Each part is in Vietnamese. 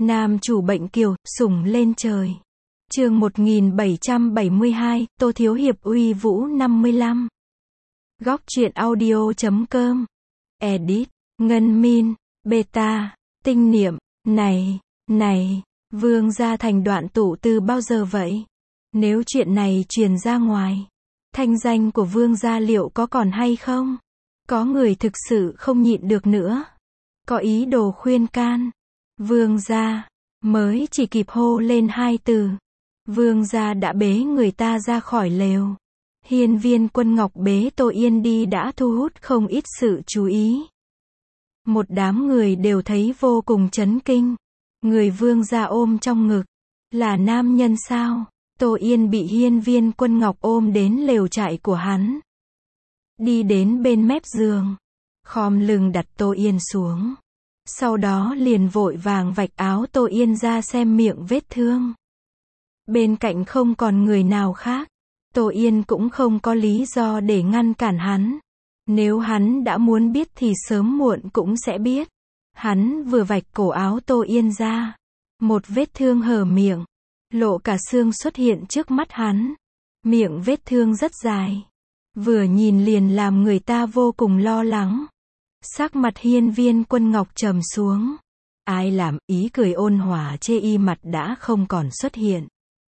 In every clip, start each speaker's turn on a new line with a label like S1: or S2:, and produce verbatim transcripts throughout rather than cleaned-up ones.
S1: Nam chủ bệnh kiều, sủng lên trời. Chương một nghìn bảy trăm bảy mươi hai, Tô Thiếu Hiệp uy vũ năm mươi lăm. Góc truyện audio chấm com. Edit, Ngân Min, Beta, Tinh Niệm, này, này, Vương gia thành đoạn tụ từ bao giờ vậy? Nếu chuyện này truyền ra ngoài, thanh danh của Vương gia liệu có còn hay không? Có người thực sự không nhịn được nữa, có ý đồ khuyên can. Vương gia, mới chỉ kịp hô lên hai từ, Vương gia đã bế người ta ra khỏi lều. Hiên Viên Quân Ngọc bế Tô Yên đi đã thu hút không ít sự chú ý. Một đám người đều thấy vô cùng chấn kinh. Người Vương gia ôm trong ngực, là nam nhân sao? Tô Yên bị Hiên Viên Quân Ngọc ôm đến lều trại của hắn. Đi đến bên mép giường, khom lưng đặt Tô Yên xuống. Sau đó liền vội vàng vạch áo Tô Yên ra xem miệng vết thương. Bên cạnh không còn người nào khác, Tô Yên cũng không có lý do để ngăn cản hắn. Nếu hắn đã muốn biết thì sớm muộn cũng sẽ biết. Hắn vừa vạch cổ áo Tô Yên ra, một vết thương hở miệng, lộ cả xương xuất hiện trước mắt hắn. Miệng vết thương rất dài, vừa nhìn liền làm người ta vô cùng lo lắng. Sắc mặt Hiên Viên Quân Ngọc trầm xuống. Ai làm, ý cười ôn hòa chê y mặt đã không còn xuất hiện.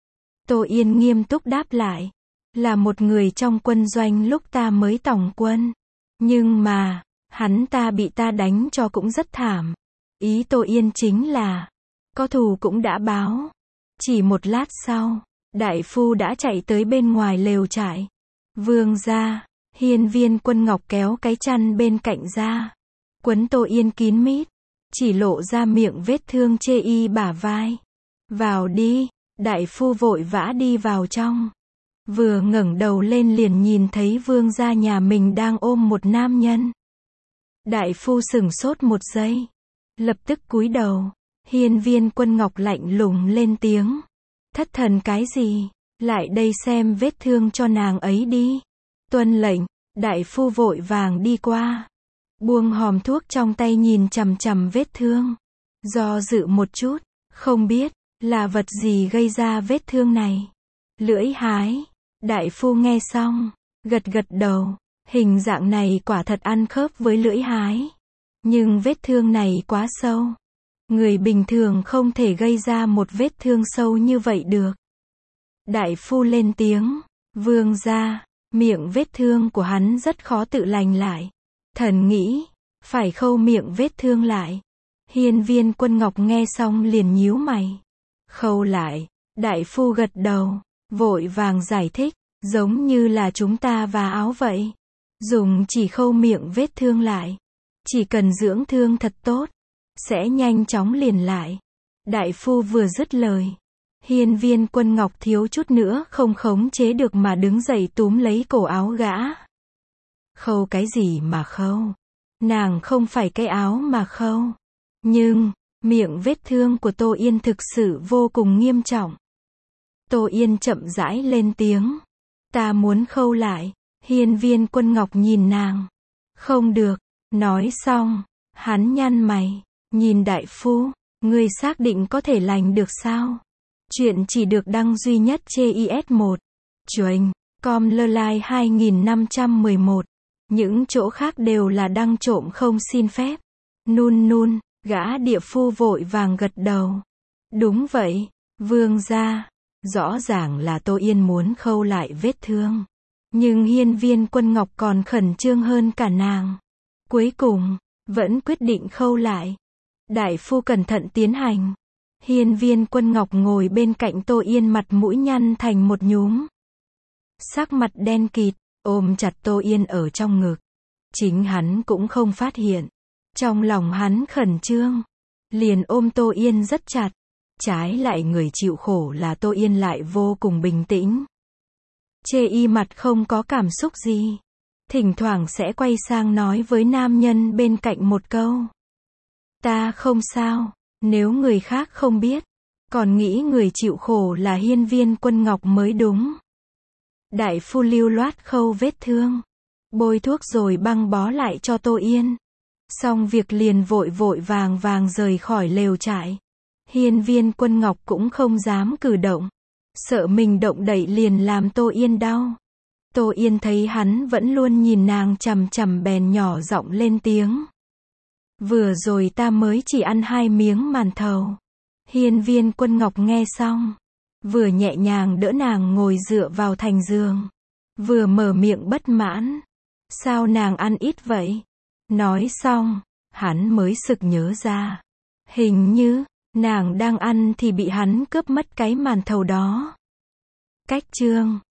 S1: Tô Yên nghiêm túc đáp lại, là một người trong quân doanh lúc ta mới tòng quân. Nhưng mà, hắn ta bị ta đánh cho cũng rất thảm. Ý Tô Yên chính là, có thù cũng đã báo. Chỉ một lát sau, đại phu đã chạy tới bên ngoài lều trại. Vương gia, Hiên Viên Quân Ngọc kéo cái chăn bên cạnh ra, quấn Tô Yên kín mít, chỉ lộ ra miệng vết thương chê y bả vai. Vào đi, đại phu vội vã đi vào trong. Vừa ngẩng đầu lên liền nhìn thấy vương gia nhà mình đang ôm một nam nhân. Đại phu sửng sốt một giây, lập tức cúi đầu. Hiên Viên Quân Ngọc lạnh lùng lên tiếng, thất thần cái gì, lại đây xem vết thương cho nàng ấy đi. Tuân lệnh. Đại phu vội vàng đi qua, buông hòm thuốc trong tay nhìn chằm chằm vết thương. Do dự một chút, không biết là vật gì gây ra vết thương này. Lưỡi hái. Đại phu nghe xong, gật gật đầu, hình dạng này quả thật ăn khớp với lưỡi hái. Nhưng vết thương này quá sâu. Người bình thường không thể gây ra một vết thương sâu như vậy được. Đại phu lên tiếng, vương gia, miệng vết thương của hắn rất khó tự lành lại. Thần nghĩ, phải khâu miệng vết thương lại. Hiên Viên Quân Ngọc nghe xong liền nhíu mày. Khâu lại. Đại phu gật đầu, vội vàng giải thích, giống như là chúng ta vá áo vậy. Dùng chỉ khâu miệng vết thương lại. Chỉ cần dưỡng thương thật tốt, sẽ nhanh chóng liền lại. Đại phu vừa dứt lời, Hiên Viên Quân Ngọc thiếu chút nữa không khống chế được mà đứng dậy túm lấy cổ áo gã. Khâu cái gì mà khâu? Nàng không phải cái áo mà khâu. Nhưng, miệng vết thương của Tô Yên thực sự vô cùng nghiêm trọng. Tô Yên chậm rãi lên tiếng, ta muốn khâu lại. Hiên Viên Quân Ngọc nhìn nàng. Không được. Nói xong, hắn nhăn mày, nhìn đại phu, ngươi xác định có thể lành được sao? Chuyện chỉ được đăng duy nhất trên i ét một. Chuềnh, com lơ lai hai nghìn năm trăm mười một. Những chỗ khác đều là đăng trộm không xin phép. Nun nun, gã địa phu vội vàng gật đầu. Đúng vậy, vương gia. Rõ ràng là Tô Yên muốn khâu lại vết thương. Nhưng Hiên Viên Quân Ngọc còn khẩn trương hơn cả nàng. Cuối cùng, vẫn quyết định khâu lại. Đại phu cẩn thận tiến hành. Hiên Viên Quân Ngọc ngồi bên cạnh Tô Yên mặt mũi nhăn thành một nhúm. Sắc mặt đen kịt, ôm chặt Tô Yên ở trong ngực. Chính hắn cũng không phát hiện. Trong lòng hắn khẩn trương, liền ôm Tô Yên rất chặt. Trái lại người chịu khổ là Tô Yên lại vô cùng bình tĩnh. Chê y mặt không có cảm xúc gì. Thỉnh thoảng sẽ quay sang nói với nam nhân bên cạnh một câu. Ta không sao. Nếu người khác không biết, còn nghĩ người chịu khổ là Hiên Viên Quân Ngọc mới đúng. Đại phu lưu loát khâu vết thương, bôi thuốc rồi băng bó lại cho Tô Yên. Xong việc liền vội vội vàng vàng rời khỏi lều trại. Hiên Viên Quân Ngọc cũng không dám cử động. Sợ mình động đậy liền làm Tô Yên đau. Tô Yên thấy hắn vẫn luôn nhìn nàng chằm chằm bèn nhỏ giọng lên tiếng. Vừa rồi ta mới chỉ ăn hai miếng màn thầu. Hiên Viên Quân Ngọc nghe xong, vừa nhẹ nhàng đỡ nàng ngồi dựa vào thành giường, vừa mở miệng bất mãn. Sao nàng ăn ít vậy? Nói xong, hắn mới sực nhớ ra. Hình như, nàng đang ăn thì bị hắn cướp mất cái màn thầu đó. Cách chương